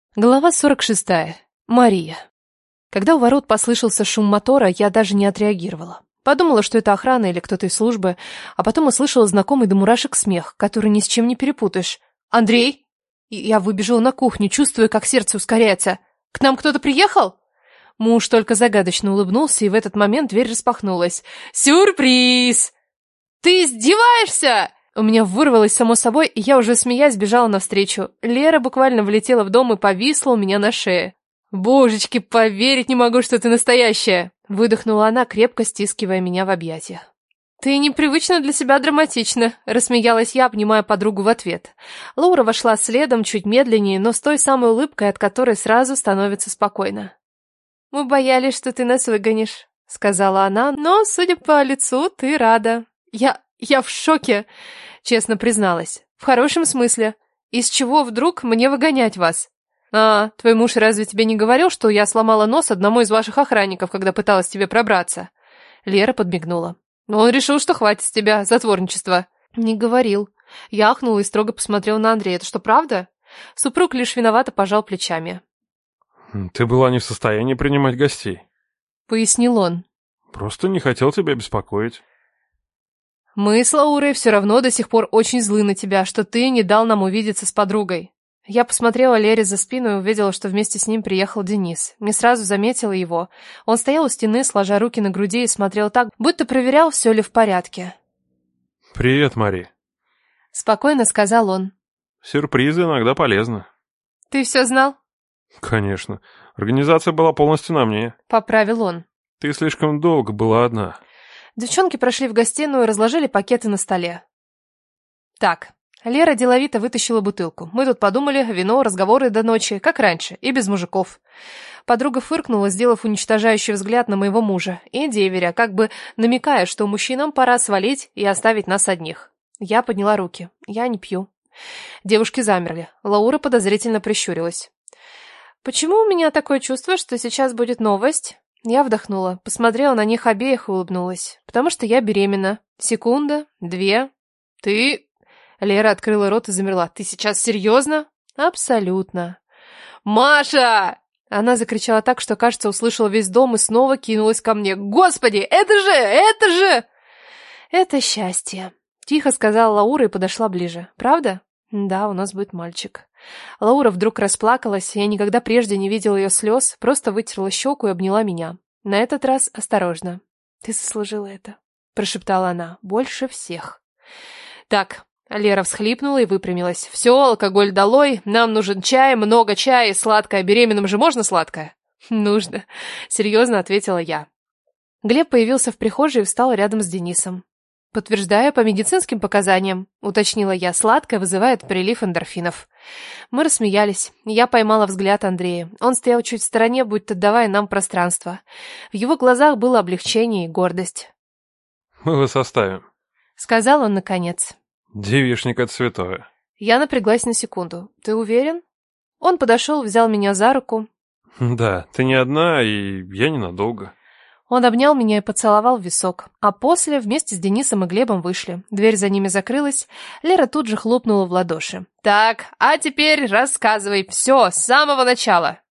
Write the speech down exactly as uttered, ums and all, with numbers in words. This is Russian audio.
Глава сорок шестая. Мария. Когда у ворот послышался шум мотора, я даже не отреагировала. Подумала, что это охрана или кто-то из службы, а потом услышала знакомый до мурашек смех, который ни с чем не перепутаешь. «Андрей!» Я выбежала на кухню, чувствуя, как сердце ускоряется. «К нам кто-то приехал?» Муж только загадочно улыбнулся, и в этот момент дверь распахнулась. «Сюрприз!» «Ты издеваешься?» У меня вырвалось само собой, и я уже смеясь бежала навстречу. Лера буквально влетела в дом и повисла у меня на шее. «Божечки, поверить не могу, что ты настоящая!» Выдохнула она, крепко стискивая меня в объятиях. «Ты непривычно для себя драматична», — рассмеялась я, обнимая подругу в ответ. Лаура вошла следом, чуть медленнее, но с той самой улыбкой, от которой сразу становится спокойно. «Мы боялись, что ты нас выгонишь», — сказала она, «но, судя по лицу, ты рада». «Я... я в шоке», — честно призналась. «В хорошем смысле. Из чего вдруг мне выгонять вас?» «А, твой муж разве тебе не говорил, что я сломала нос одному из ваших охранников, когда пыталась тебе пробраться?» Лера подмигнула. «Он решил, что хватит с тебя затворничества». «Не говорил». Я ахнула и строго посмотрела на Андрея. «Это что, правда?» Супруг лишь виновато пожал плечами. «Ты была не в состоянии принимать гостей», — пояснил он. «Просто не хотел тебя беспокоить». «Мы с Лаурой все равно до сих пор очень злы на тебя, что ты не дал нам увидеться с подругой». Я посмотрела Лере за спину и увидела, что вместе с ним приехал Денис. Не сразу заметила его. Он стоял у стены, сложа руки на груди, и смотрел так, будто проверял, все ли в порядке. «Привет, Мари», — спокойно сказал он. «Сюрпризы иногда полезны». «Ты все знал?» «Конечно. Организация была полностью на мне», — поправил он. «Ты слишком долго была одна». Девчонки прошли в гостиную и разложили пакеты на столе. «Так». Лера деловито вытащила бутылку. Мы тут подумали, вино, разговоры до ночи, как раньше, и без мужиков. Подруга фыркнула, сделав уничтожающий взгляд на моего мужа и деверя, как бы намекая, что мужчинам пора свалить и оставить нас одних. Я подняла руки. Я не пью. Девушки замерли. Лаура подозрительно прищурилась. «Почему у меня такое чувство, что сейчас будет новость?» Я вдохнула, посмотрела на них обеих и улыбнулась. «Потому что я беременна. Секунда, две. Ты...» Лера открыла рот и замерла. «Ты сейчас серьезно?» «Абсолютно». «Маша!» Она закричала так, что, кажется, услышала весь дом и снова кинулась ко мне. «Господи, это же, это же!» «Это счастье», — тихо сказала Лаура и подошла ближе. «Правда?» «Да, у нас будет мальчик». Лаура вдруг расплакалась, я никогда прежде не видела ее слез, просто вытерла щеку и обняла меня. На этот раз осторожно. «Ты заслужила это», — прошептала она, — «больше всех». «Так». Лера всхлипнула и выпрямилась. «Все, алкоголь долой, нам нужен чай, много чая, сладкое. Беременным же можно сладкое?» «Нужно», — серьезно ответила я. Глеб появился в прихожей и встал рядом с Денисом. «Подтверждаю по медицинским показаниям», — уточнила я, — «сладкое вызывает прилив эндорфинов». Мы рассмеялись. Я поймала взгляд Андрея. Он стоял чуть в стороне, будто давая нам пространство. В его глазах было облегчение и гордость. «Мы вас оставим», — сказал он наконец. «Девичник — это святое». Я напряглась на секунду. «Ты уверен?» Он подошел, взял меня за руку. «Да, ты не одна, и я ненадолго». Он обнял меня и поцеловал в висок. А после вместе с Денисом и Глебом вышли. Дверь за ними закрылась. Лера тут же хлопнула в ладоши. «Так, а теперь рассказывай все с самого начала».